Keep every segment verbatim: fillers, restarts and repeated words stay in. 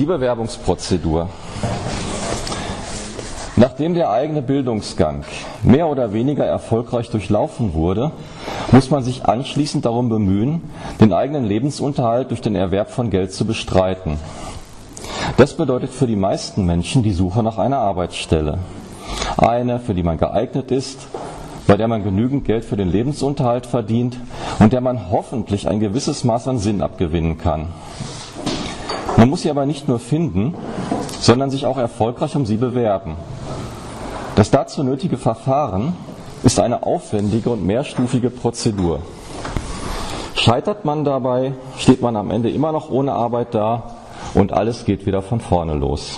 die Bewerbungsprozedur. Nachdem der eigene Bildungsgang mehr oder weniger erfolgreich durchlaufen wurde, muss man sich anschließend darum bemühen, den eigenen Lebensunterhalt durch den Erwerb von Geld zu bestreiten. Das bedeutet für die meisten Menschen die Suche nach einer Arbeitsstelle. Eine, für die man geeignet ist, bei der man genügend Geld für den Lebensunterhalt verdient und der man hoffentlich ein gewisses Maß an Sinn abgewinnen kann. Man muss sie aber nicht nur finden, sondern sich auch erfolgreich um sie bewerben. Das dazu nötige Verfahren ist eine aufwendige und mehrstufige Prozedur. Scheitert man dabei, steht man am Ende immer noch ohne Arbeit da und alles geht wieder von vorne los.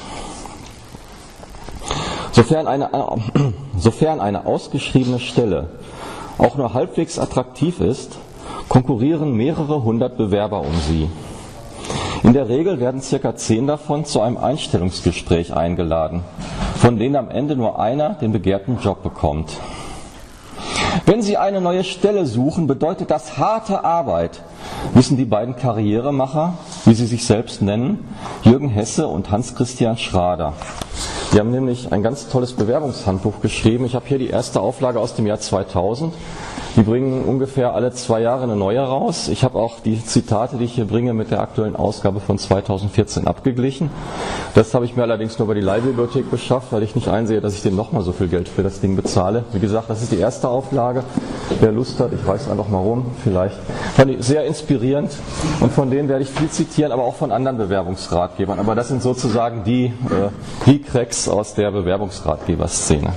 Sofern eine, sofern eine ausgeschriebene Stelle auch nur halbwegs attraktiv ist, konkurrieren mehrere hundert Bewerber um sie. In der Regel werden circa zehn davon zu einem Einstellungsgespräch eingeladen, von denen am Ende nur einer den begehrten Job bekommt. Wenn Sie eine neue Stelle suchen, bedeutet das harte Arbeit, wissen die beiden Karrieremacher, wie sie sich selbst nennen, Jürgen Hesse und Hans-Christian Schrader. Die haben nämlich ein ganz tolles Bewerbungshandbuch geschrieben. Ich habe hier die erste Auflage aus dem Jahr zweitausend. Die bringen ungefähr alle zwei Jahre eine neue raus. Ich habe auch die Zitate, die ich hier bringe, mit der aktuellen Ausgabe von zweitausendvierzehn abgeglichen. Das habe ich mir allerdings nur über die Leihbibliothek beschafft, weil ich nicht einsehe, dass ich dem nochmal so viel Geld für das Ding bezahle. Wie gesagt, das ist die erste Auflage. Wer Lust hat, ich reiche es einfach mal rum, vielleicht. Fand ich sehr inspirierend und von denen werde ich viel zitieren, aber auch von anderen Bewerbungsratgebern. Aber das sind sozusagen die, äh, die Cracks aus der Bewerbungsratgeberszene.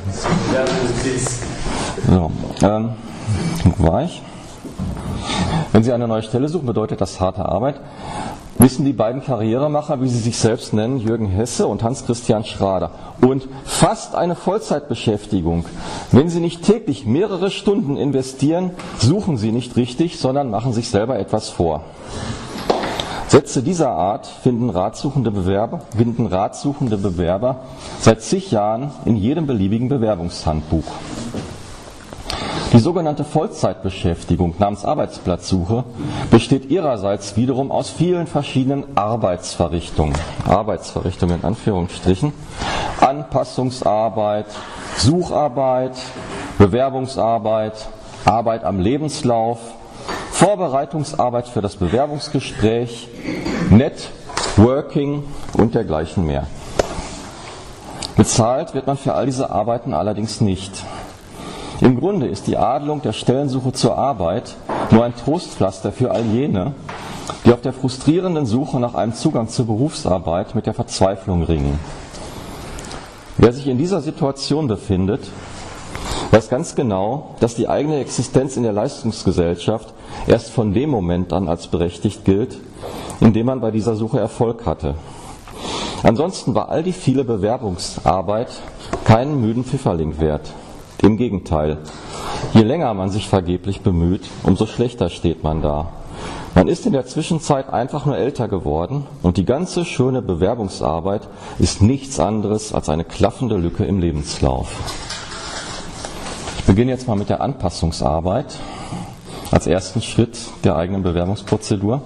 So, ähm, wo war ich? Wenn Sie eine neue Stelle suchen, bedeutet das harte Arbeit. Wissen die beiden Karrieremacher, wie sie sich selbst nennen, Jürgen Hesse und Hans-Christian Schrader. Und fast eine Vollzeitbeschäftigung. Wenn Sie nicht täglich mehrere Stunden investieren, suchen Sie nicht richtig, sondern machen sich selber etwas vor. Sätze dieser Art finden ratsuchende Bewerber, finden ratsuchende Bewerber seit zig Jahren in jedem beliebigen Bewerbungshandbuch. Die sogenannte Vollzeitbeschäftigung namens Arbeitsplatzsuche besteht ihrerseits wiederum aus vielen verschiedenen Arbeitsverrichtungen. Arbeitsverrichtungen in Anführungsstrichen. Anpassungsarbeit, Sucharbeit, Bewerbungsarbeit, Arbeit am Lebenslauf, Vorbereitungsarbeit für das Bewerbungsgespräch, Networking und dergleichen mehr. Bezahlt wird man für all diese Arbeiten allerdings nicht. Im Grunde ist die Adelung der Stellensuche zur Arbeit nur ein Trostpflaster für all jene, die auf der frustrierenden Suche nach einem Zugang zur Berufsarbeit mit der Verzweiflung ringen. Wer sich in dieser Situation befindet, weiß ganz genau, dass die eigene Existenz in der Leistungsgesellschaft erst von dem Moment an als berechtigt gilt, in dem man bei dieser Suche Erfolg hatte. Ansonsten war all die viele Bewerbungsarbeit keinen müden Pfifferling wert. Im Gegenteil, je länger man sich vergeblich bemüht, umso schlechter steht man da. Man ist in der Zwischenzeit einfach nur älter geworden und die ganze schöne Bewerbungsarbeit ist nichts anderes als eine klaffende Lücke im Lebenslauf. Ich beginne jetzt mal mit der Anpassungsarbeit als ersten Schritt der eigenen Bewerbungsprozedur.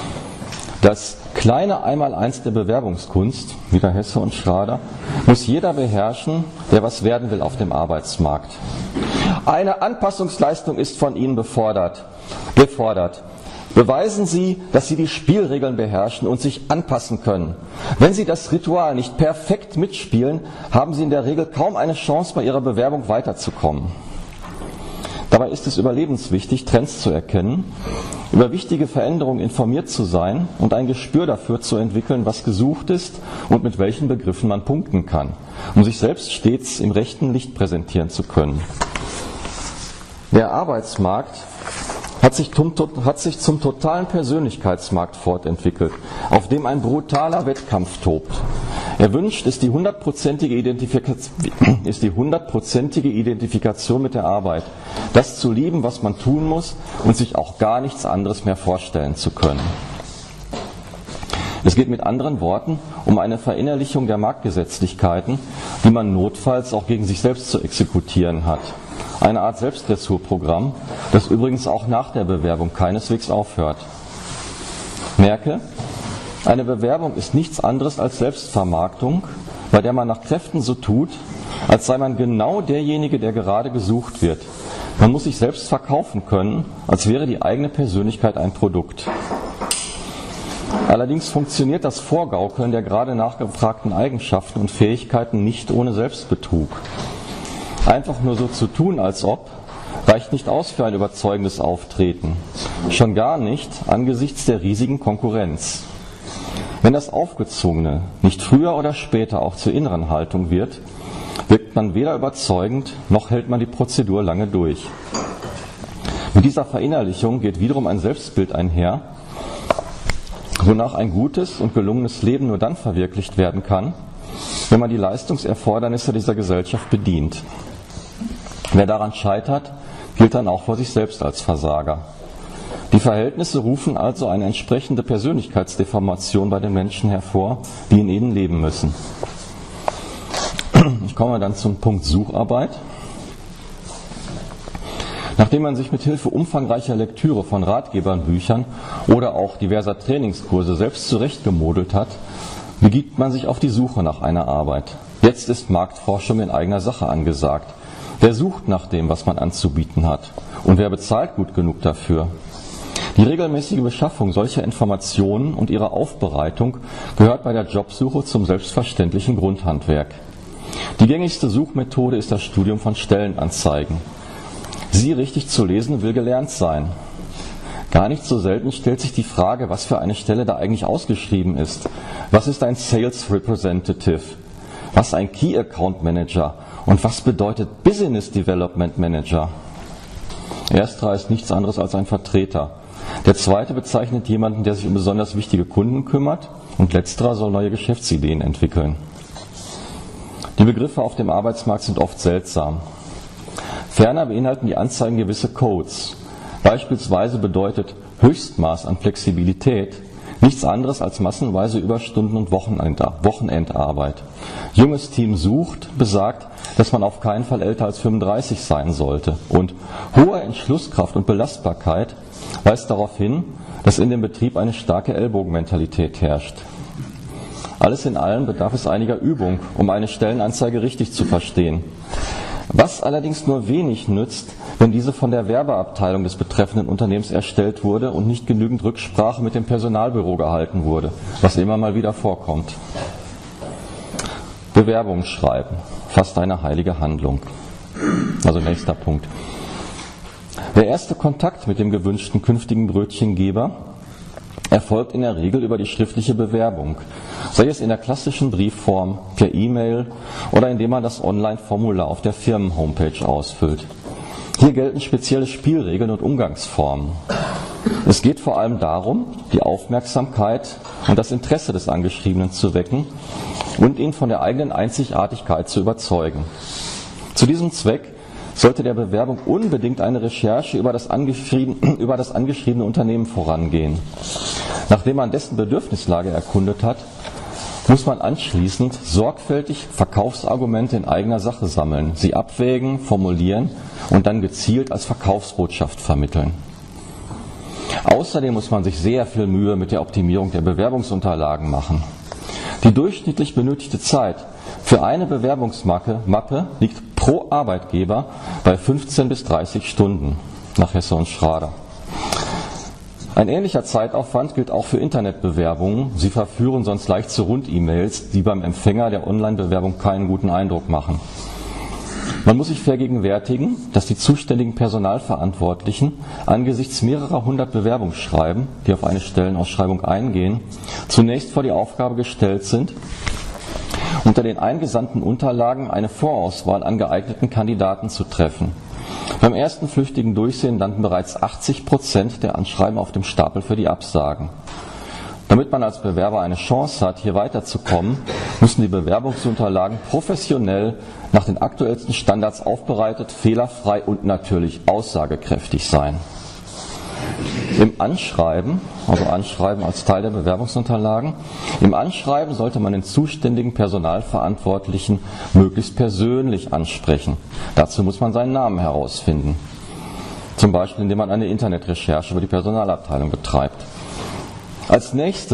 Das kleine Einmaleins der Bewerbungskunst, wieder Hesse und Schrader, muss jeder beherrschen, der was werden will auf dem Arbeitsmarkt. Eine Anpassungsleistung ist von Ihnen befordert, gefordert. Beweisen Sie, dass Sie die Spielregeln beherrschen und sich anpassen können. Wenn Sie das Ritual nicht perfekt mitspielen, haben Sie in der Regel kaum eine Chance, bei Ihrer Bewerbung weiterzukommen. Dabei ist es überlebenswichtig, Trends zu erkennen, über wichtige Veränderungen informiert zu sein und ein Gespür dafür zu entwickeln, was gesucht ist und mit welchen Begriffen man punkten kann, um sich selbst stets im rechten Licht präsentieren zu können. Der Arbeitsmarkt hat sich, zum, hat sich zum totalen Persönlichkeitsmarkt fortentwickelt, auf dem ein brutaler Wettkampf tobt. Erwünscht ist die hundertprozentige Identifikation, ist die hundertprozentige Identifikation mit der Arbeit, das zu lieben, was man tun muss und sich auch gar nichts anderes mehr vorstellen zu können. Es geht mit anderen Worten um eine Verinnerlichung der Marktgesetzlichkeiten, die man notfalls auch gegen sich selbst zu exekutieren hat. Eine Art Selbstdressurprogramm, das übrigens auch nach der Bewerbung keineswegs aufhört. Merke, Eine Bewerbung ist nichts anderes als Selbstvermarktung, bei der man nach Kräften so tut, als sei man genau derjenige, der gerade gesucht wird. Man muss sich selbst verkaufen können, als wäre die eigene Persönlichkeit ein Produkt. Allerdings funktioniert das Vorgaukeln der gerade nachgefragten Eigenschaften und Fähigkeiten nicht ohne Selbstbetrug. Einfach nur so zu tun, als ob, reicht nicht aus für ein überzeugendes Auftreten. Schon gar nicht angesichts der riesigen Konkurrenz. Wenn das Aufgezwungene nicht früher oder später auch zur inneren Haltung wird, wirkt man weder überzeugend, noch hält man die Prozedur lange durch. Mit dieser Verinnerlichung geht wiederum ein Selbstbild einher, wonach ein gutes und gelungenes Leben nur dann verwirklicht werden kann, wenn man die Leistungserfordernisse dieser Gesellschaft bedient. Wer daran scheitert, gilt dann auch vor sich selbst als Versager. Die Verhältnisse rufen also eine entsprechende Persönlichkeitsdeformation bei den Menschen hervor, die in ihnen leben müssen. Ich komme dann zum Punkt Sucharbeit. Nachdem man sich mit Hilfe umfangreicher Lektüre von Ratgeberbüchern oder auch diverser Trainingskurse selbst zurechtgemodelt hat, begibt man sich auf die Suche nach einer Arbeit. Jetzt ist Marktforschung in eigener Sache angesagt. Wer sucht nach dem, was man anzubieten hat? Und wer bezahlt gut genug dafür? Die regelmäßige Beschaffung solcher Informationen und ihre Aufbereitung gehört bei der Jobsuche zum selbstverständlichen Grundhandwerk. Die gängigste Suchmethode ist das Studium von Stellenanzeigen. Sie richtig zu lesen will gelernt sein. Gar nicht so selten stellt sich die Frage, was für eine Stelle da eigentlich ausgeschrieben ist. Was ist ein Sales Representative? Was ein Key Account Manager? Und was bedeutet Business Development Manager? Ersterer ist nichts anderes als ein Vertreter. Der zweite bezeichnet jemanden, der sich um besonders wichtige Kunden kümmert, und letzterer soll neue Geschäftsideen entwickeln. Die Begriffe auf dem Arbeitsmarkt sind oft seltsam. Ferner beinhalten die Anzeigen gewisse Codes. Beispielsweise bedeutet Höchstmaß an Flexibilität nichts anderes als massenweise Überstunden und Wochenendarbeit. Junges Team sucht besagt, dass man auf keinen Fall älter als fünfunddreißig sein sollte. Und hohe Entschlusskraft und Belastbarkeit weist darauf hin, dass in dem Betrieb eine starke Ellbogenmentalität herrscht. Alles in allem bedarf es einiger Übung, um eine Stellenanzeige richtig zu verstehen. Was allerdings nur wenig nützt, wenn diese von der Werbeabteilung des betreffenden Unternehmens erstellt wurde und nicht genügend Rücksprache mit dem Personalbüro gehalten wurde, was immer mal wieder vorkommt. Bewerbung schreiben, fast eine heilige Handlung. Also nächster Punkt. Der erste Kontakt mit dem gewünschten künftigen Brötchengeber erfolgt in der Regel über die schriftliche Bewerbung, sei es in der klassischen Briefform, per E-Mail oder indem man das Online-Formular auf der Firmen-Homepage ausfüllt. Hier gelten spezielle Spielregeln und Umgangsformen. Es geht vor allem darum, die Aufmerksamkeit und das Interesse des Angeschriebenen zu wecken und ihn von der eigenen Einzigartigkeit zu überzeugen. Zu diesem Zweck sollte der Bewerbung unbedingt eine Recherche über das angeschriebene, über das angeschriebene Unternehmen vorangehen. Nachdem man dessen Bedürfnislage erkundet hat, muss man anschließend sorgfältig Verkaufsargumente in eigener Sache sammeln, sie abwägen, formulieren und dann gezielt als Verkaufsbotschaft vermitteln. Außerdem muss man sich sehr viel Mühe mit der Optimierung der Bewerbungsunterlagen machen. Die durchschnittlich benötigte Zeit für eine Bewerbungsmappe Mappe liegt pro Arbeitgeber bei fünfzehn bis dreißig Stunden nach Hesse und Schrader. Ein ähnlicher Zeitaufwand gilt auch für Internetbewerbungen. Sie verführen sonst leicht zu Rund-E-Mails, die beim Empfänger der Online-Bewerbung keinen guten Eindruck machen. Man muss sich vergegenwärtigen, dass die zuständigen Personalverantwortlichen angesichts mehrerer hundert Bewerbungsschreiben, die auf eine Stellenausschreibung eingehen, zunächst vor die Aufgabe gestellt sind, unter den eingesandten Unterlagen eine Vorauswahl an geeigneten Kandidaten zu treffen. Beim ersten flüchtigen Durchsehen landen bereits achtzig Prozent der Anschreiben auf dem Stapel für die Absagen. Damit man als Bewerber eine Chance hat, hier weiterzukommen, müssen die Bewerbungsunterlagen professionell nach den aktuellsten Standards aufbereitet, fehlerfrei und natürlich aussagekräftig sein. Im Anschreiben, also Anschreiben als Teil der Bewerbungsunterlagen, im Anschreiben sollte man den zuständigen Personalverantwortlichen möglichst persönlich ansprechen. Dazu muss man seinen Namen herausfinden. Zum Beispiel, indem man eine Internetrecherche über die Personalabteilung betreibt. Als nächstes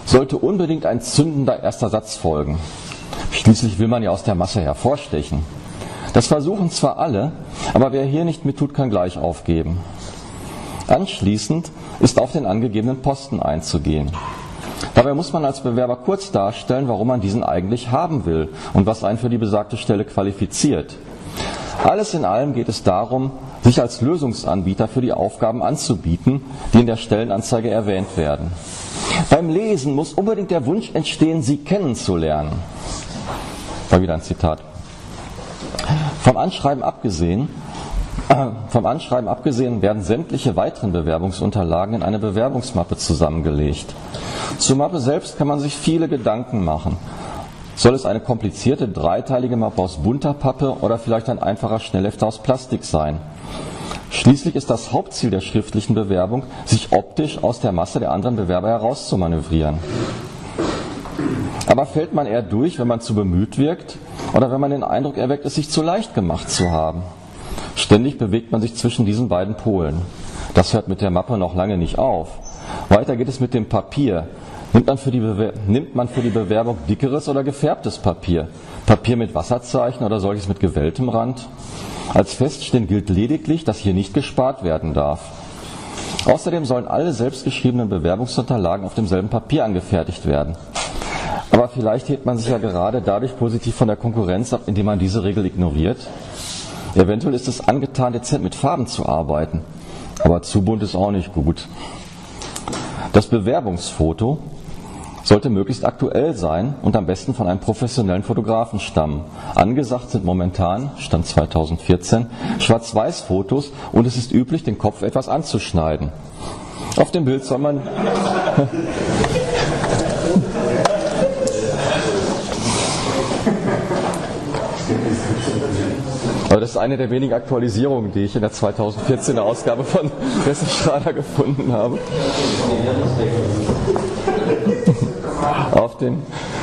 sollte unbedingt ein zündender erster Satz folgen. Schließlich will man ja aus der Masse hervorstechen. Das versuchen zwar alle, aber wer hier nicht mittut, kann gleich aufgeben. Anschließend ist auf den angegebenen Posten einzugehen. Dabei muss man als Bewerber kurz darstellen, warum man diesen eigentlich haben will und was einen für die besagte Stelle qualifiziert. Alles in allem geht es darum, sich als Lösungsanbieter für die Aufgaben anzubieten, die in der Stellenanzeige erwähnt werden. Beim Lesen muss unbedingt der Wunsch entstehen, sie kennenzulernen. War wieder ein Zitat. Vom Anschreiben abgesehen, äh, vom Anschreiben abgesehen werden sämtliche weiteren Bewerbungsunterlagen in eine Bewerbungsmappe zusammengelegt. Zur Mappe selbst kann man sich viele Gedanken machen. Soll es eine komplizierte dreiteilige Mappe aus bunter Pappe oder vielleicht ein einfacher Schnellhefter aus Plastik sein? Schließlich ist das Hauptziel der schriftlichen Bewerbung, sich optisch aus der Masse der anderen Bewerber herauszumanövrieren. Aber fällt man eher durch, wenn man zu bemüht wirkt, oder wenn man den Eindruck erweckt, es sich zu leicht gemacht zu haben? Ständig bewegt man sich zwischen diesen beiden Polen. Das hört mit der Mappe noch lange nicht auf. Weiter geht es mit dem Papier. Nimmt man für die Bewer- nimmt man für die Bewerbung dickeres oder gefärbtes Papier? Papier mit Wasserzeichen oder solches mit gewelltem Rand? Als feststehend gilt lediglich, dass hier nicht gespart werden darf. Außerdem sollen alle selbstgeschriebenen Bewerbungsunterlagen auf demselben Papier angefertigt werden. Aber vielleicht hebt man sich ja gerade dadurch positiv von der Konkurrenz ab, indem man diese Regel ignoriert. Eventuell ist es angetan, dezent mit Farben zu arbeiten. Aber zu bunt ist auch nicht gut. Das Bewerbungsfoto sollte möglichst aktuell sein und am besten von einem professionellen Fotografen stammen. Angesagt sind momentan, Stand zweitausendvierzehn, Schwarz-Weiß-Fotos und es ist üblich, den Kopf etwas anzuschneiden. Auf dem Bild soll man... Aber das ist eine der wenigen Aktualisierungen, die ich in der zweitausendvierzehner Ausgabe von Pressestrahler gefunden habe. Auf, den,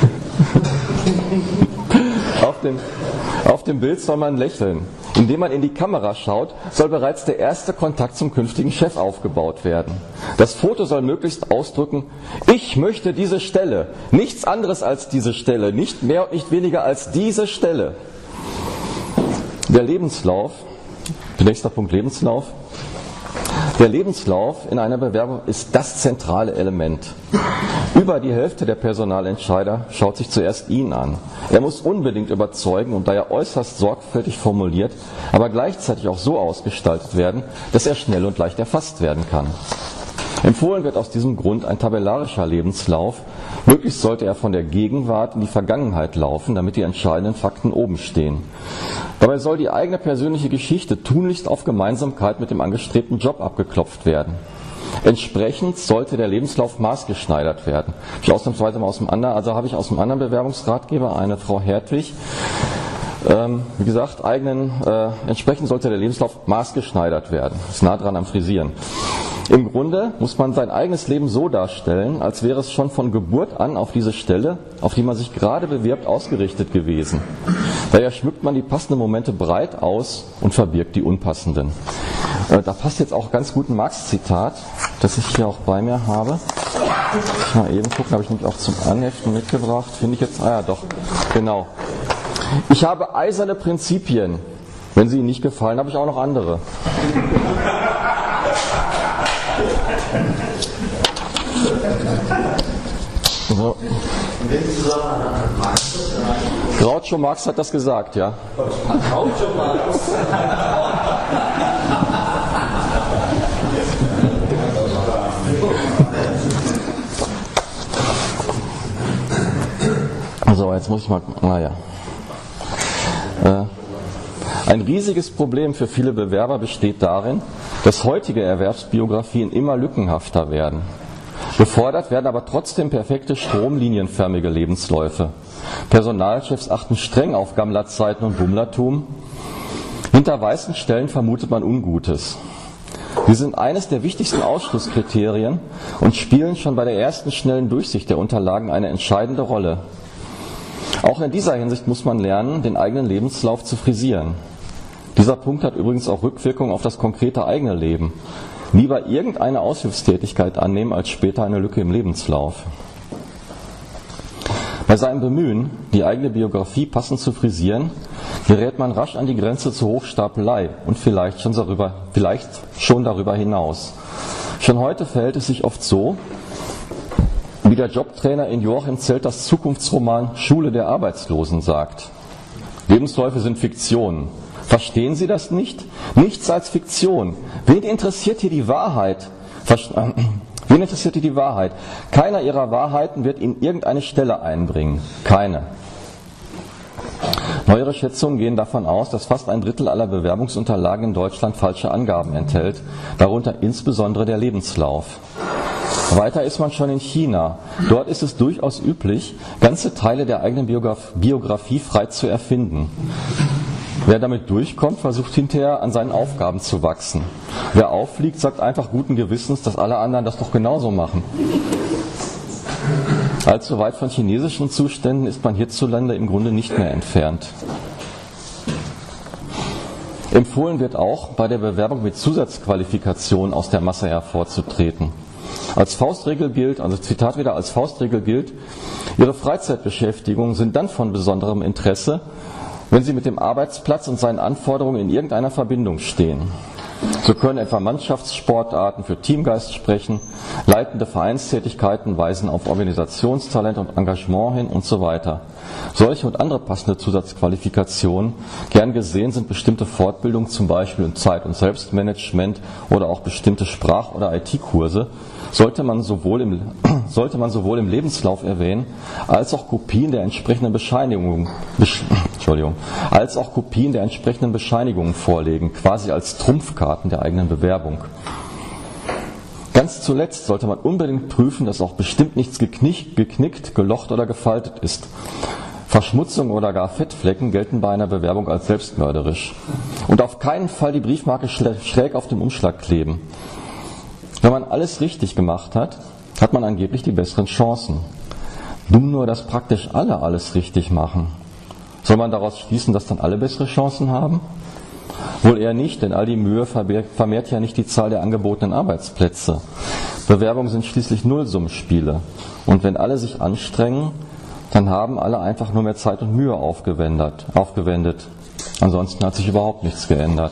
auf, dem, auf dem Bild soll man lächeln. Indem man in die Kamera schaut, soll bereits der erste Kontakt zum künftigen Chef aufgebaut werden. Das Foto soll möglichst ausdrücken, ich möchte diese Stelle, nichts anderes als diese Stelle, nicht mehr und nicht weniger als diese Stelle. Der Lebenslauf, nächster Punkt Lebenslauf. Der Lebenslauf in einer Bewerbung ist das zentrale Element. Über die Hälfte der Personalentscheider schaut sich zuerst ihn an. Er muss unbedingt überzeugen und daher äußerst sorgfältig formuliert, aber gleichzeitig auch so ausgestaltet werden, dass er schnell und leicht erfasst werden kann. Empfohlen wird aus diesem Grund ein tabellarischer Lebenslauf. Möglichst sollte er von der Gegenwart in die Vergangenheit laufen, damit die entscheidenden Fakten oben stehen. Dabei soll die eigene persönliche Geschichte tunlichst auf Gemeinsamkeit mit dem angestrebten Job abgeklopft werden. Entsprechend sollte der Lebenslauf maßgeschneidert werden. Ich ausnahmsweise mal aus dem anderen, also habe ich aus dem anderen Bewerbungsratgeber eine Frau Hertwig. Ähm, wie gesagt, eigenen, äh, entsprechend sollte der Lebenslauf maßgeschneidert werden. Ist nah dran am Frisieren. Im Grunde muss man sein eigenes Leben so darstellen, als wäre es schon von Geburt an auf diese Stelle, auf die man sich gerade bewirbt, ausgerichtet gewesen. Daher schmückt man die passenden Momente breit aus und verbirgt die unpassenden. Äh, da passt jetzt auch ganz gut ein Marx-Zitat, das ich hier auch bei mir habe. Mal eben gucken, habe ich nämlich auch zum Anheften mitgebracht. Finde ich jetzt, ah ja doch, genau. Ich habe eiserne Prinzipien. Wenn sie Ihnen nicht gefallen, habe ich auch noch andere. So. Groucho Marx hat das gesagt, ja. Groucho Marx. So, jetzt muss ich mal, naja. Äh, ein riesiges Problem für viele Bewerber besteht darin, dass heutige Erwerbsbiografien immer lückenhafter werden. Gefordert werden aber trotzdem perfekte stromlinienförmige Lebensläufe. Personalchefs achten streng auf Gammlerzeiten und Bummlertum. Hinter weißen Stellen vermutet man Ungutes. Sie sind eines der wichtigsten Ausschlusskriterien und spielen schon bei der ersten schnellen Durchsicht der Unterlagen eine entscheidende Rolle. Auch in dieser Hinsicht muss man lernen, den eigenen Lebenslauf zu frisieren. Dieser Punkt hat übrigens auch Rückwirkungen auf das konkrete eigene Leben. Lieber irgendeine Aushilfstätigkeit annehmen, als später eine Lücke im Lebenslauf. Bei seinem Bemühen, die eigene Biografie passend zu frisieren, gerät man rasch an die Grenze zur Hochstapelei und vielleicht schon darüber, vielleicht schon darüber hinaus. Schon heute verhält es sich oft so, wie der Jobtrainer in Joachim Zelters Zukunftsroman Schule der Arbeitslosen sagt: Lebensläufe sind Fiktionen. Verstehen Sie das nicht? Nichts als Fiktion. Wen interessiert hier die Wahrheit? Verst- Wen interessiert hier die Wahrheit? Keiner Ihrer Wahrheiten wird Ihnen irgendeine Stelle einbringen. Keine. Neuere Schätzungen gehen davon aus, dass fast ein Drittel aller Bewerbungsunterlagen in Deutschland falsche Angaben enthält, darunter insbesondere der Lebenslauf. Weiter ist man schon in China. Dort ist es durchaus üblich, ganze Teile der eigenen Biograf- Biografie frei zu erfinden. Wer damit durchkommt, versucht hinterher an seinen Aufgaben zu wachsen. Wer auffliegt, sagt einfach guten Gewissens, dass alle anderen das doch genauso machen. Allzu weit von chinesischen Zuständen ist man hierzulande im Grunde nicht mehr entfernt. Empfohlen wird auch, bei der Bewerbung mit Zusatzqualifikation aus der Masse hervorzutreten. Als Faustregel gilt, also Zitat wieder, als Faustregel gilt, Ihre Freizeitbeschäftigungen sind dann von besonderem Interesse, wenn sie mit dem Arbeitsplatz und seinen Anforderungen in irgendeiner Verbindung stehen. So können etwa Mannschaftssportarten für Teamgeist sprechen, leitende Vereinstätigkeiten weisen auf Organisationstalent und Engagement hin und so weiter. Solche und andere passende Zusatzqualifikationen, gern gesehen sind bestimmte Fortbildungen, zum Beispiel in Zeit- und Selbstmanagement oder auch bestimmte Sprach- oder I T-Kurse, sollte man sowohl im, sollte man sowohl im Lebenslauf erwähnen, als auch Kopien der entsprechenden Bescheinigungen, Besch, Entschuldigung, als auch Kopien der entsprechenden Bescheinigungen vorlegen, quasi als Trumpfkarten der eigenen Bewerbung. Ganz zuletzt sollte man unbedingt prüfen, dass auch bestimmt nichts geknickt, geknickt, gelocht oder gefaltet ist. Verschmutzung oder gar Fettflecken gelten bei einer Bewerbung als selbstmörderisch. Und auf keinen Fall die Briefmarke schräg auf dem Umschlag kleben. Wenn man alles richtig gemacht hat, hat man angeblich die besseren Chancen. Dumm nur, dass praktisch alle alles richtig machen. Soll man daraus schließen, dass dann alle bessere Chancen haben? Wohl eher nicht, denn all die Mühe vermehrt ja nicht die Zahl der angebotenen Arbeitsplätze. Bewerbungen sind schließlich Nullsummenspiele. Und wenn alle sich anstrengen, dann haben alle einfach nur mehr Zeit und Mühe aufgewendet. aufgewendet. Ansonsten hat sich überhaupt nichts geändert.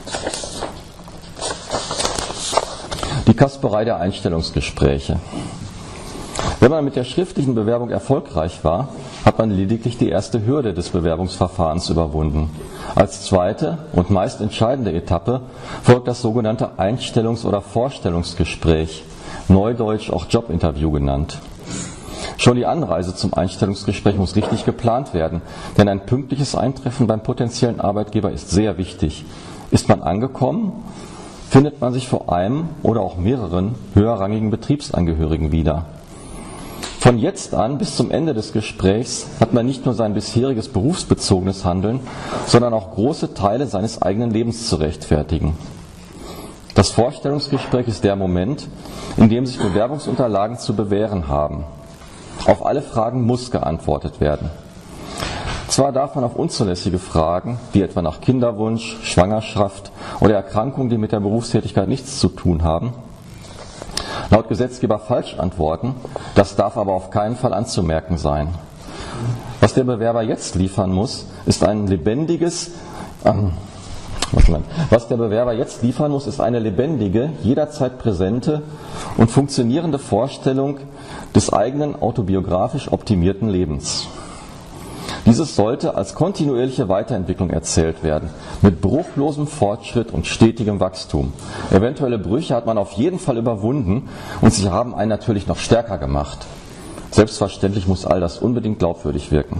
Die Kasperei der Einstellungsgespräche. Wenn man mit der schriftlichen Bewerbung erfolgreich war, hat man lediglich die erste Hürde des Bewerbungsverfahrens überwunden. Als zweite und meist entscheidende Etappe folgt das sogenannte Einstellungs- oder Vorstellungsgespräch, neudeutsch auch Jobinterview genannt. Schon die Anreise zum Einstellungsgespräch muss richtig geplant werden, denn ein pünktliches Eintreffen beim potenziellen Arbeitgeber ist sehr wichtig. Ist man angekommen, findet man sich vor einem oder auch mehreren höherrangigen Betriebsangehörigen wieder. Von jetzt an bis zum Ende des Gesprächs hat man nicht nur sein bisheriges berufsbezogenes Handeln, sondern auch große Teile seines eigenen Lebens zu rechtfertigen. Das Vorstellungsgespräch ist der Moment, in dem sich Bewerbungsunterlagen zu bewähren haben. Auf alle Fragen muss geantwortet werden. Zwar darf man auf unzulässige Fragen, wie etwa nach Kinderwunsch, Schwangerschaft oder Erkrankungen, die mit der Berufstätigkeit nichts zu tun haben, laut Gesetzgeber falsch antworten, das darf aber auf keinen Fall anzumerken sein. Was der Bewerber jetzt liefern muss, ist ein lebendiges, ähm, was der Bewerber jetzt liefern muss, ist eine lebendige, jederzeit präsente und funktionierende Vorstellung des eigenen autobiografisch optimierten Lebens. Dieses sollte als kontinuierliche Weiterentwicklung erzählt werden, mit bruchlosem Fortschritt und stetigem Wachstum. Eventuelle Brüche hat man auf jeden Fall überwunden und sie haben einen natürlich noch stärker gemacht. Selbstverständlich muss all das unbedingt glaubwürdig wirken.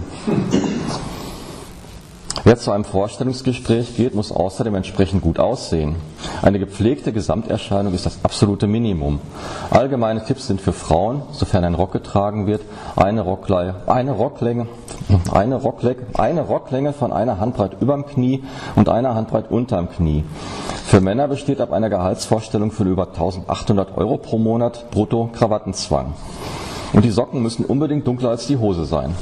Wer zu einem Vorstellungsgespräch geht, muss außerdem entsprechend gut aussehen. Eine gepflegte Gesamterscheinung ist das absolute Minimum. Allgemeine Tipps sind für Frauen, sofern ein Rock getragen wird, eine, Rocklei, eine, Rocklänge, eine, Rocklänge, eine Rocklänge von einer Handbreit überm Knie und einer Handbreit unterm Knie. Für Männer besteht ab einer Gehaltsvorstellung von über eintausendachthundert Euro pro Monat brutto Krawattenzwang. Und die Socken müssen unbedingt dunkler als die Hose sein.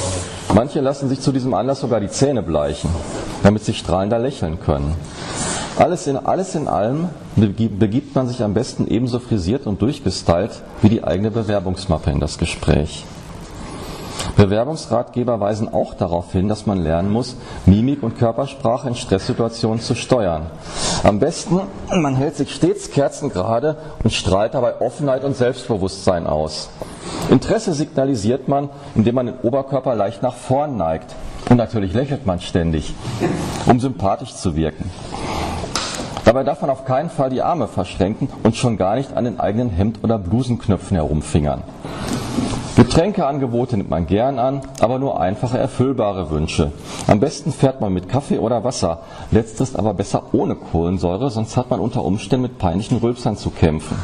Manche lassen sich zu diesem Anlass sogar die Zähne bleichen, damit sie strahlender lächeln können. Alles in, alles in allem begibt man sich am besten ebenso frisiert und durchgestylt wie die eigene Bewerbungsmappe in das Gespräch. Bewerbungsratgeber weisen auch darauf hin, dass man lernen muss, Mimik und Körpersprache in Stresssituationen zu steuern. Am besten, man hält sich stets kerzengerade und strahlt dabei Offenheit und Selbstbewusstsein aus. Interesse signalisiert man, indem man den Oberkörper leicht nach vorn neigt. Und natürlich lächelt man ständig, um sympathisch zu wirken. Dabei darf man auf keinen Fall die Arme verschränken und schon gar nicht an den eigenen Hemd- oder Blusenknöpfen herumfingern. Getränkeangebote nimmt man gern an, aber nur einfache, erfüllbare Wünsche. Am besten fährt man mit Kaffee oder Wasser, letzteres aber besser ohne Kohlensäure, sonst hat man unter Umständen mit peinlichen Rülpsern zu kämpfen.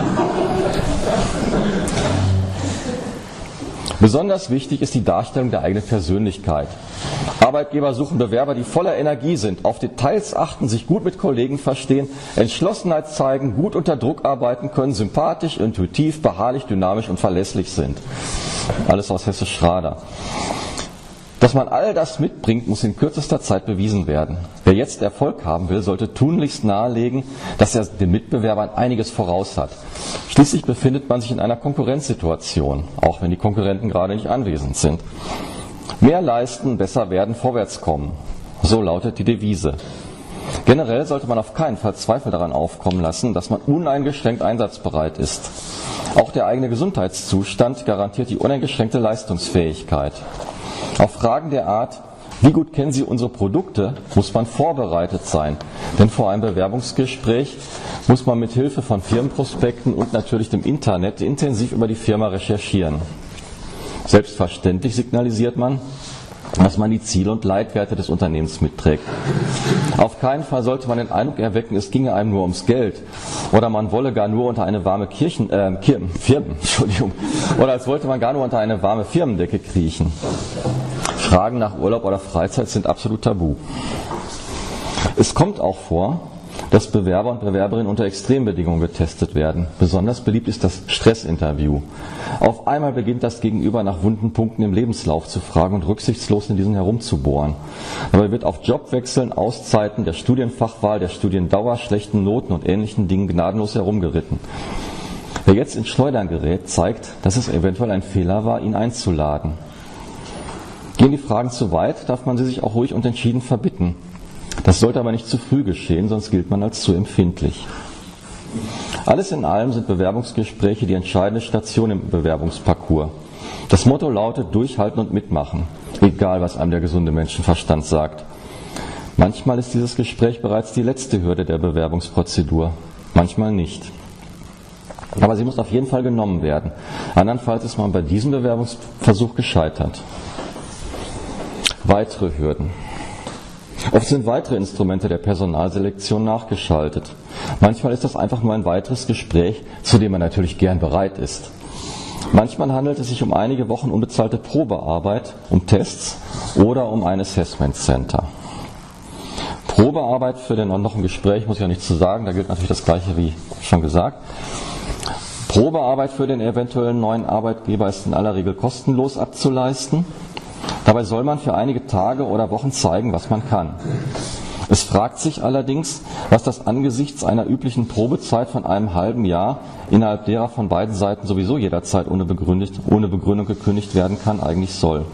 Besonders wichtig ist die Darstellung der eigenen Persönlichkeit. Arbeitgeber suchen Bewerber, die voller Energie sind, auf Details achten, sich gut mit Kollegen verstehen, Entschlossenheit zeigen, gut unter Druck arbeiten können, sympathisch, intuitiv, beharrlich, dynamisch und verlässlich sind. Alles aus Hesse-Schrader. Dass man all das mitbringt, muss in kürzester Zeit bewiesen werden. Wer jetzt Erfolg haben will, sollte tunlichst nahelegen, dass er den Mitbewerbern einiges voraus hat. Schließlich befindet man sich in einer Konkurrenzsituation, auch wenn die Konkurrenten gerade nicht anwesend sind. Mehr leisten, besser werden, vorwärts kommen. So lautet die Devise. Generell sollte man auf keinen Fall Zweifel daran aufkommen lassen, dass man uneingeschränkt einsatzbereit ist. Auch der eigene Gesundheitszustand garantiert die uneingeschränkte Leistungsfähigkeit. Auf Fragen der Art, wie gut kennen Sie unsere Produkte, muss man vorbereitet sein. Denn vor einem Bewerbungsgespräch muss man mit Hilfe von Firmenprospekten und natürlich dem Internet intensiv über die Firma recherchieren. Selbstverständlich signalisiert man, dass man die Ziele und Leitwerte des Unternehmens mitträgt. Auf keinen Fall sollte man den Eindruck erwecken, es ginge einem nur ums Geld oder man wolle gar nur unter eine warme Kirchen, äh, Kirchen, Firmen, Entschuldigung, oder als wollte man gar nur unter eine warme Firmendecke kriechen. Fragen nach Urlaub oder Freizeit sind absolut tabu. Es kommt auch vor, dass Bewerber und Bewerberinnen unter Extrembedingungen getestet werden. Besonders beliebt ist das Stressinterview. Auf einmal beginnt das Gegenüber nach wunden Punkten im Lebenslauf zu fragen und rücksichtslos in diesen herumzubohren. Dabei wird auf Jobwechseln, Auszeiten, der Studienfachwahl, der Studiendauer, schlechten Noten und ähnlichen Dingen gnadenlos herumgeritten. Wer jetzt ins Schleudern gerät, zeigt, dass es eventuell ein Fehler war, ihn einzuladen. Gehen die Fragen zu weit, darf man sie sich auch ruhig und entschieden verbitten. Das sollte aber nicht zu früh geschehen, sonst gilt man als zu empfindlich. Alles in allem sind Bewerbungsgespräche die entscheidende Station im Bewerbungsparcours. Das Motto lautet: Durchhalten und mitmachen, egal was einem der gesunde Menschenverstand sagt. Manchmal ist dieses Gespräch bereits die letzte Hürde der Bewerbungsprozedur, manchmal nicht. Aber sie muss auf jeden Fall genommen werden. Andernfalls ist man bei diesem Bewerbungsversuch gescheitert. Weitere Hürden. Oft sind weitere Instrumente der Personalselektion nachgeschaltet. Manchmal ist das einfach nur ein weiteres Gespräch, zu dem man natürlich gern bereit ist. Manchmal handelt es sich um einige Wochen unbezahlte Probearbeit, um Tests oder um ein Assessment Center. Probearbeit für den noch ein Gespräch, muss ich ja nichts zu sagen, da gilt natürlich das Gleiche wie schon gesagt. Probearbeit für den eventuellen neuen Arbeitgeber ist in aller Regel kostenlos abzuleisten. Dabei soll man für einige Tage oder Wochen zeigen, was man kann. Es fragt sich allerdings, was das angesichts einer üblichen Probezeit von einem halben Jahr, innerhalb derer von beiden Seiten sowieso jederzeit ohne, ohne Begründung gekündigt werden kann, eigentlich soll.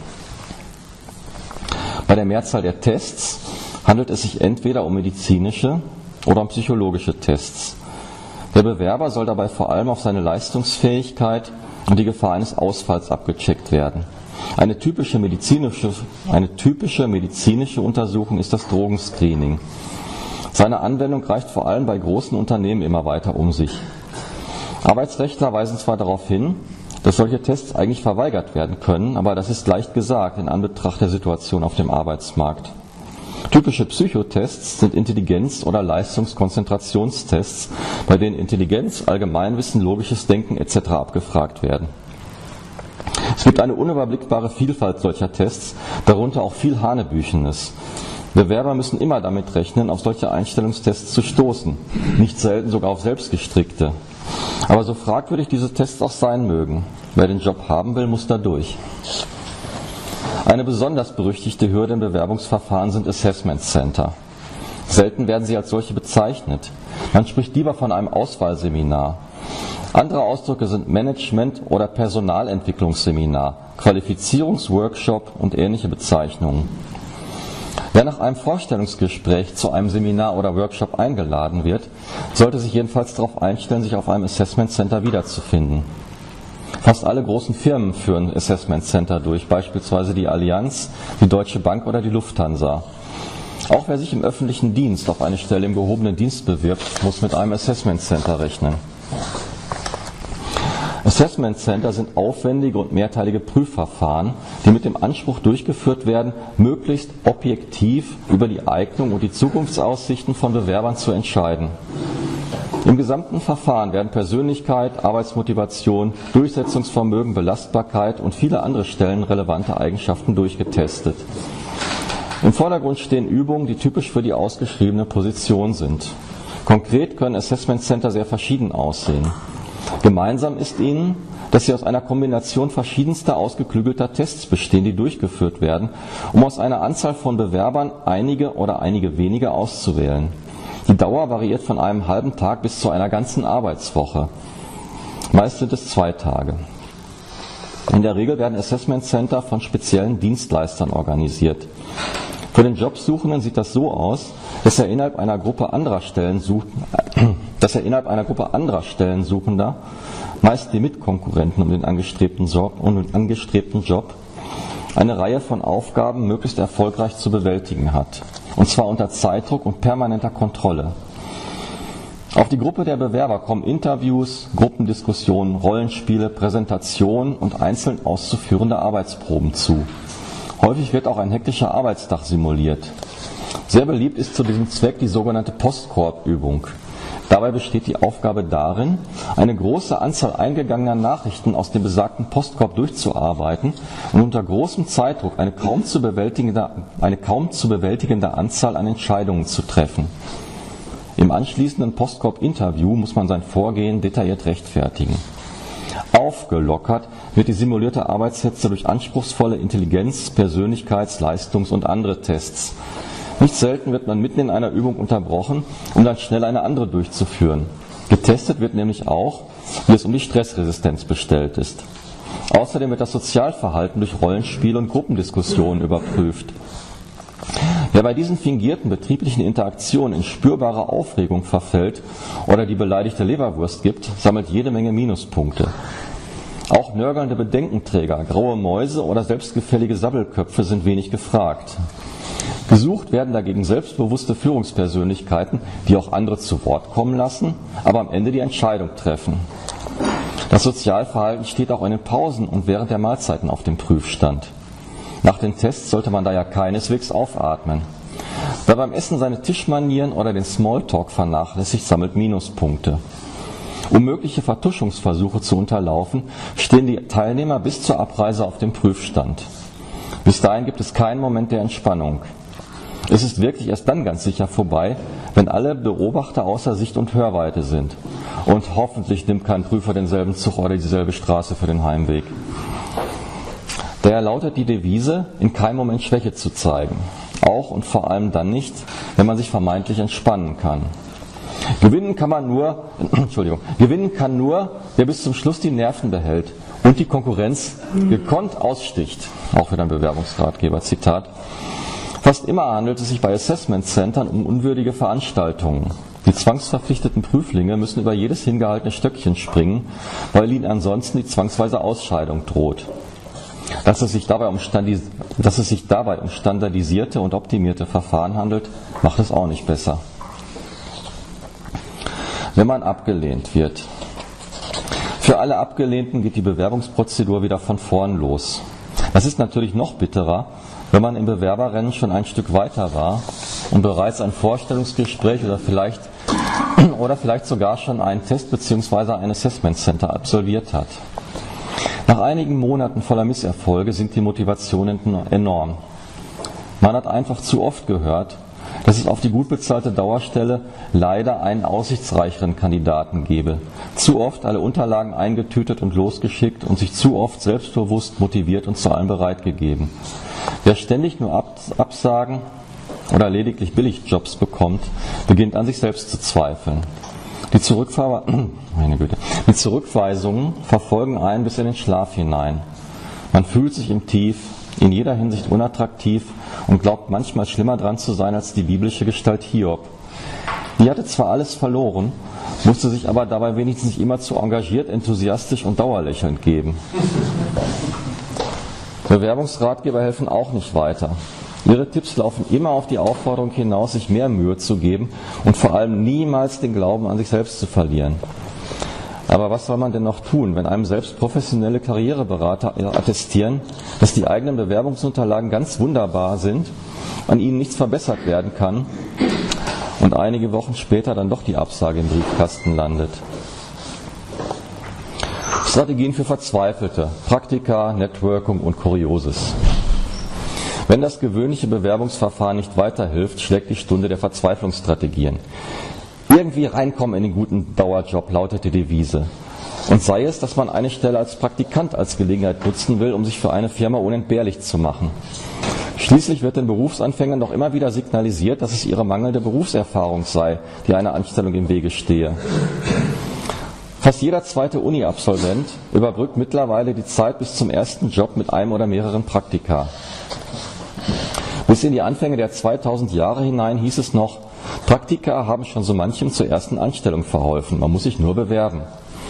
Bei der Mehrzahl der Tests handelt es sich entweder um medizinische oder um psychologische Tests. Der Bewerber soll dabei vor allem auf seine Leistungsfähigkeit und die Gefahr eines Ausfalls abgecheckt werden. Eine typische medizinische, eine typische medizinische Untersuchung ist das Drogenscreening. Seine Anwendung greift vor allem bei großen Unternehmen immer weiter um sich. Arbeitsrechtler weisen zwar darauf hin, dass solche Tests eigentlich verweigert werden können, aber das ist leicht gesagt in Anbetracht der Situation auf dem Arbeitsmarkt. Typische Psychotests sind Intelligenz- oder Leistungskonzentrationstests, bei denen Intelligenz, Allgemeinwissen, logisches Denken et cetera abgefragt werden. Es gibt eine unüberblickbare Vielfalt solcher Tests, darunter auch viel Hanebüchenes. Bewerber müssen immer damit rechnen, auf solche Einstellungstests zu stoßen, nicht selten sogar auf selbstgestrickte. Aber so fragwürdig diese Tests auch sein mögen, wer den Job haben will, muss da durch. Eine besonders berüchtigte Hürde im Bewerbungsverfahren sind Assessment Center. Selten werden sie als solche bezeichnet. Man spricht lieber von einem Auswahlseminar. Andere Ausdrücke sind Management- oder Personalentwicklungsseminar, Qualifizierungsworkshop und ähnliche Bezeichnungen. Wer nach einem Vorstellungsgespräch zu einem Seminar oder Workshop eingeladen wird, sollte sich jedenfalls darauf einstellen, sich auf einem Assessment Center wiederzufinden. Fast alle großen Firmen führen Assessment Center durch, beispielsweise die Allianz, die Deutsche Bank oder die Lufthansa. Auch wer sich im öffentlichen Dienst auf eine Stelle im gehobenen Dienst bewirbt, muss mit einem Assessment Center rechnen. Assessment Center sind aufwendige und mehrteilige Prüfverfahren, die mit dem Anspruch durchgeführt werden, möglichst objektiv über die Eignung und die Zukunftsaussichten von Bewerbern zu entscheiden. Im gesamten Verfahren werden Persönlichkeit, Arbeitsmotivation, Durchsetzungsvermögen, Belastbarkeit und viele andere stellenrelevante Eigenschaften durchgetestet. Im Vordergrund stehen Übungen, die typisch für die ausgeschriebene Position sind. Konkret können Assessment Center sehr verschieden aussehen. Gemeinsam ist ihnen, dass sie aus einer Kombination verschiedenster ausgeklügelter Tests bestehen, die durchgeführt werden, um aus einer Anzahl von Bewerbern einige oder einige wenige auszuwählen. Die Dauer variiert von einem halben Tag bis zu einer ganzen Arbeitswoche. Meist sind es zwei Tage. In der Regel werden Assessment Center von speziellen Dienstleistern organisiert. Für den Jobsuchenden sieht das so aus, dass er innerhalb einer Gruppe anderer Stellensuchender, dass er innerhalb einer Gruppe anderer Stellensuchender, meist die Mitkonkurrenten um den angestrebten Job, um den angestrebten Job, eine Reihe von Aufgaben möglichst erfolgreich zu bewältigen hat. Und zwar unter Zeitdruck und permanenter Kontrolle. Auf die Gruppe der Bewerber kommen Interviews, Gruppendiskussionen, Rollenspiele, Präsentationen und einzeln auszuführende Arbeitsproben zu. Häufig wird auch ein hektischer Arbeitstag simuliert. Sehr beliebt ist zu diesem Zweck die sogenannte Postkorbübung. Dabei besteht die Aufgabe darin, eine große Anzahl eingegangener Nachrichten aus dem besagten Postkorb durchzuarbeiten und unter großem Zeitdruck eine kaum zu bewältigende, eine kaum zu bewältigende Anzahl an Entscheidungen zu treffen. Im anschließenden Postkorb-Interview muss man sein Vorgehen detailliert rechtfertigen. Aufgelockert wird die simulierte Arbeitshetze durch anspruchsvolle Intelligenz-, Persönlichkeits-, Leistungs- und andere Tests. Nicht selten wird man mitten in einer Übung unterbrochen, um dann schnell eine andere durchzuführen. Getestet wird nämlich auch, wie es um die Stressresistenz bestellt ist. Außerdem wird das Sozialverhalten durch Rollenspiele und Gruppendiskussionen überprüft. Wer bei diesen fingierten betrieblichen Interaktionen in spürbare Aufregung verfällt oder die beleidigte Leberwurst gibt, sammelt jede Menge Minuspunkte. Auch nörgelnde Bedenkenträger, graue Mäuse oder selbstgefällige Sabbelköpfe sind wenig gefragt. Gesucht werden dagegen selbstbewusste Führungspersönlichkeiten, die auch andere zu Wort kommen lassen, aber am Ende die Entscheidung treffen. Das Sozialverhalten steht auch in den Pausen und während der Mahlzeiten auf dem Prüfstand. Nach den Tests sollte man daher keineswegs aufatmen. Wer beim Essen seine Tischmanieren oder den Smalltalk vernachlässigt, sammelt Minuspunkte. Um mögliche Vertuschungsversuche zu unterlaufen, stehen die Teilnehmer bis zur Abreise auf dem Prüfstand. Bis dahin gibt es keinen Moment der Entspannung. Es ist wirklich erst dann ganz sicher vorbei, wenn alle Beobachter außer Sicht und Hörweite sind. Und hoffentlich nimmt kein Prüfer denselben Zug oder dieselbe Straße für den Heimweg. Daher lautet die Devise, in keinem Moment Schwäche zu zeigen. Auch und vor allem dann nicht, wenn man sich vermeintlich entspannen kann. Gewinnen kann man nur, Entschuldigung, gewinnen kann nur, wer bis zum Schluss die Nerven behält und die Konkurrenz gekonnt aussticht. Auch wieder ein Bewerbungsratgeber, Zitat. Fast immer handelt es sich bei Assessment Centern um unwürdige Veranstaltungen. Die zwangsverpflichteten Prüflinge müssen über jedes hingehaltene Stöckchen springen, weil ihnen ansonsten die zwangsweise Ausscheidung droht. Dass es sich dabei um, Standis- dass es sich dabei um standardisierte und optimierte Verfahren handelt, macht es auch nicht besser. Wenn man abgelehnt wird. Für alle Abgelehnten geht die Bewerbungsprozedur wieder von vorn los. Das ist natürlich noch bitterer, wenn man im Bewerberrennen schon ein Stück weiter war und bereits ein Vorstellungsgespräch oder vielleicht, oder vielleicht sogar schon einen Test bzw. ein Assessment Center absolviert hat. Nach einigen Monaten voller Misserfolge sind die Motivationen enorm. Man hat einfach zu oft gehört, dass es auf die gut bezahlte Dauerstelle leider einen aussichtsreicheren Kandidaten gebe. Zu oft alle Unterlagen eingetütet und losgeschickt und sich zu oft selbstbewusst, motiviert und zu allem bereit gegeben. Wer ständig nur Absagen oder lediglich Billigjobs bekommt, beginnt an sich selbst zu zweifeln. Die, Zurückver- Meine Güte. Die Zurückweisungen verfolgen einen bis in den Schlaf hinein. Man fühlt sich im Tief, in jeder Hinsicht unattraktiv und glaubt manchmal schlimmer dran zu sein als die biblische Gestalt Hiob. Die hatte zwar alles verloren, musste sich aber dabei wenigstens nicht immer zu engagiert, enthusiastisch und dauerlächelnd geben. Bewerbungsratgeber helfen auch nicht weiter. Ihre Tipps laufen immer auf die Aufforderung hinaus, sich mehr Mühe zu geben und vor allem niemals den Glauben an sich selbst zu verlieren. Aber was soll man denn noch tun, wenn einem selbst professionelle Karriereberater attestieren, dass die eigenen Bewerbungsunterlagen ganz wunderbar sind, an ihnen nichts verbessert werden kann und einige Wochen später dann doch die Absage im Briefkasten landet? Strategien für Verzweifelte, Praktika, Networking und Kurioses. Wenn das gewöhnliche Bewerbungsverfahren nicht weiterhilft, schlägt die Stunde der Verzweiflungsstrategien. Irgendwie reinkommen in den guten Dauerjob, lautet die Devise. Und sei es, dass man eine Stelle als Praktikant als Gelegenheit nutzen will, um sich für eine Firma unentbehrlich zu machen. Schließlich wird den Berufsanfängern doch immer wieder signalisiert, dass es ihre mangelnde Berufserfahrung sei, die einer Anstellung im Wege stehe. Fast jeder zweite Uni-Absolvent überbrückt mittlerweile die Zeit bis zum ersten Job mit einem oder mehreren Praktika. Bis in die Anfänge der zweitausend Jahre hinein hieß es noch, Praktika haben schon so manchem zur ersten Anstellung verholfen, man muss sich nur bewerben.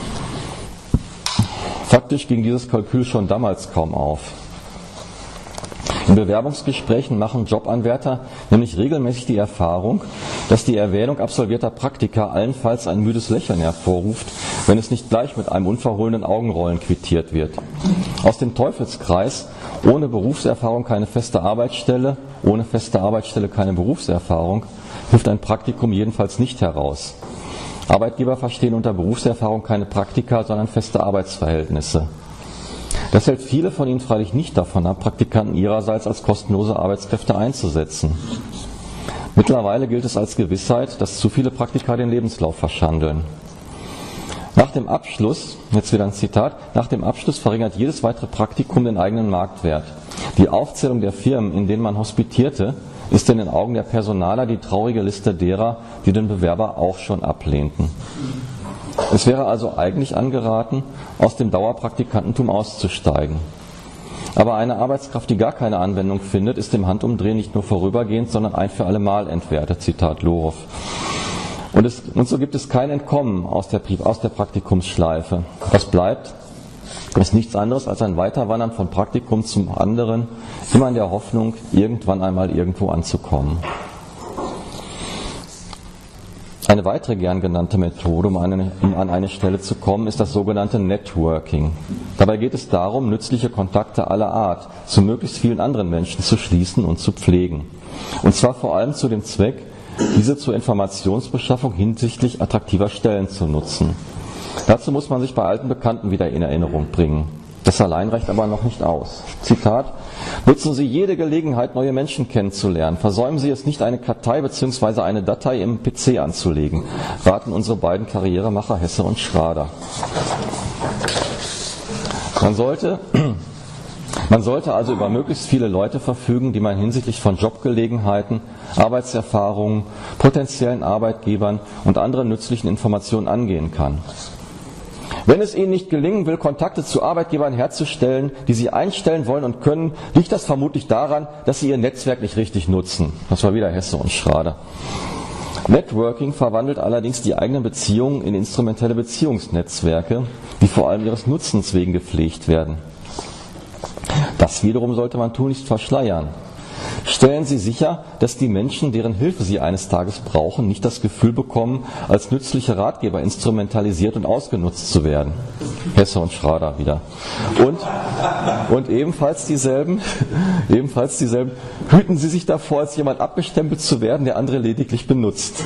Faktisch ging dieses Kalkül schon damals kaum auf. In Bewerbungsgesprächen machen Jobanwärter nämlich regelmäßig die Erfahrung, dass die Erwähnung absolvierter Praktika allenfalls ein müdes Lächeln hervorruft, wenn es nicht gleich mit einem unverhohlenen Augenrollen quittiert wird. Aus dem Teufelskreis, ohne Berufserfahrung keine feste Arbeitsstelle, ohne feste Arbeitsstelle keine Berufserfahrung, hilft ein Praktikum jedenfalls nicht heraus. Arbeitgeber verstehen unter Berufserfahrung keine Praktika, sondern feste Arbeitsverhältnisse. Das hält viele von ihnen freilich nicht davon ab, Praktikanten ihrerseits als kostenlose Arbeitskräfte einzusetzen. Mittlerweile gilt es als Gewissheit, dass zu viele Praktika den Lebenslauf verschandeln. Nach dem Abschluss, jetzt wieder ein Zitat, nach dem Abschluss verringert jedes weitere Praktikum den eigenen Marktwert. Die Aufzählung der Firmen, in denen man hospitierte, ist in den Augen der Personaler die traurige Liste derer, die den Bewerber auch schon ablehnten. Es wäre also eigentlich angeraten, aus dem Dauerpraktikantentum auszusteigen. Aber eine Arbeitskraft, die gar keine Anwendung findet, ist im Handumdrehen nicht nur vorübergehend, sondern ein für alle Mal entwertet, Zitat Lorow. Und, es, und so gibt es kein Entkommen aus der, aus der Praktikumsschleife. Was bleibt, ist nichts anderes als ein Weiterwandern von Praktikum zum anderen, immer in der Hoffnung, irgendwann einmal irgendwo anzukommen. Eine weitere gern genannte Methode, um, eine, um an eine Stelle zu kommen, ist das sogenannte Networking. Dabei geht es darum, nützliche Kontakte aller Art zu möglichst vielen anderen Menschen zu schließen und zu pflegen. Und zwar vor allem zu dem Zweck, diese zur Informationsbeschaffung hinsichtlich attraktiver Stellen zu nutzen. Dazu muss man sich bei alten Bekannten wieder in Erinnerung bringen. Das allein reicht aber noch nicht aus. Zitat: Nutzen Sie jede Gelegenheit, neue Menschen kennenzulernen. Versäumen Sie es nicht, eine Kartei bzw. eine Datei im P C anzulegen, raten unsere beiden Karrieremacher Hesse und Schrader. Man sollte, man sollte also über möglichst viele Leute verfügen, die man hinsichtlich von Jobgelegenheiten, Arbeitserfahrungen, potenziellen Arbeitgebern und anderen nützlichen Informationen angehen kann. Wenn es Ihnen nicht gelingen will, Kontakte zu Arbeitgebern herzustellen, die Sie einstellen wollen und können, liegt das vermutlich daran, dass Sie Ihr Netzwerk nicht richtig nutzen. Das war wieder Hesse und Schrader. Networking verwandelt allerdings die eigenen Beziehungen in instrumentelle Beziehungsnetzwerke, die vor allem ihres Nutzens wegen gepflegt werden. Das wiederum sollte man tunlichst verschleiern. Stellen Sie sicher, dass die Menschen, deren Hilfe Sie eines Tages brauchen, nicht das Gefühl bekommen, als nützliche Ratgeber instrumentalisiert und ausgenutzt zu werden. Hesse und Schrader wieder. Und, und ebenfalls dieselben, ebenfalls dieselben, hüten Sie sich davor, als jemand abgestempelt zu werden, der andere lediglich benutzt.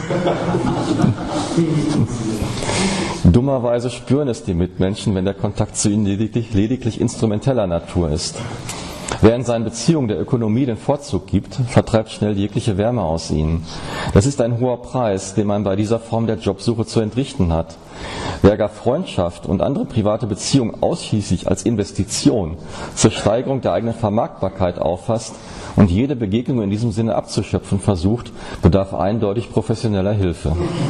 Dummerweise spüren es die Mitmenschen, wenn der Kontakt zu ihnen lediglich, lediglich instrumenteller Natur ist. Wer in seinen Beziehungen der Ökonomie den Vorzug gibt, vertreibt schnell jegliche Wärme aus ihnen. Das ist ein hoher Preis, den man bei dieser Form der Jobsuche zu entrichten hat. Wer gar Freundschaft und andere private Beziehungen ausschließlich als Investition zur Steigerung der eigenen Vermarktbarkeit auffasst und jede Begegnung in diesem Sinne abzuschöpfen versucht, bedarf eindeutig professioneller Hilfe.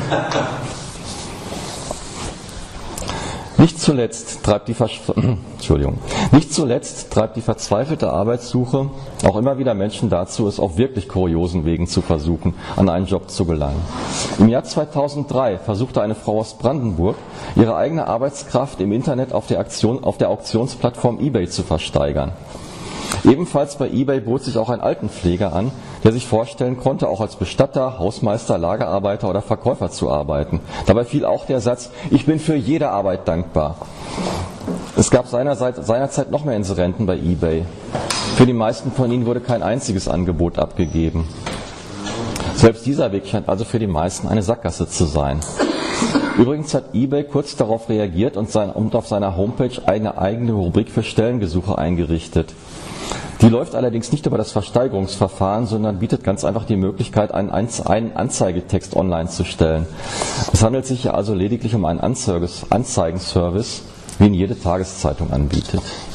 Nicht zuletzt treibt die Versch Entschuldigung. Nicht zuletzt treibt die verzweifelte Arbeitssuche auch immer wieder Menschen dazu, es auf wirklich kuriosen Wegen zu versuchen, an einen Job zu gelangen. Im Jahr zweitausenddrei versuchte eine Frau aus Brandenburg, ihre eigene Arbeitskraft im Internet auf der, Aktion, auf der Auktionsplattform eBay zu versteigern. Ebenfalls bei eBay bot sich auch ein Altenpfleger an, der sich vorstellen konnte, auch als Bestatter, Hausmeister, Lagerarbeiter oder Verkäufer zu arbeiten. Dabei fiel auch der Satz: Ich bin für jede Arbeit dankbar. Es gab seinerzeit, seinerzeit noch mehr Inserenten bei eBay. Für die meisten von ihnen wurde kein einziges Angebot abgegeben. Selbst dieser Weg scheint also für die meisten eine Sackgasse zu sein. Übrigens hat eBay kurz darauf reagiert und, sein, und auf seiner Homepage eine eigene Rubrik für Stellengesuche eingerichtet. Die läuft allerdings nicht über das Versteigerungsverfahren, sondern bietet ganz einfach die Möglichkeit, einen Anzeigetext online zu stellen. Es handelt sich ja also lediglich um einen Anzeigenservice, wie ihn jede Tageszeitung anbietet.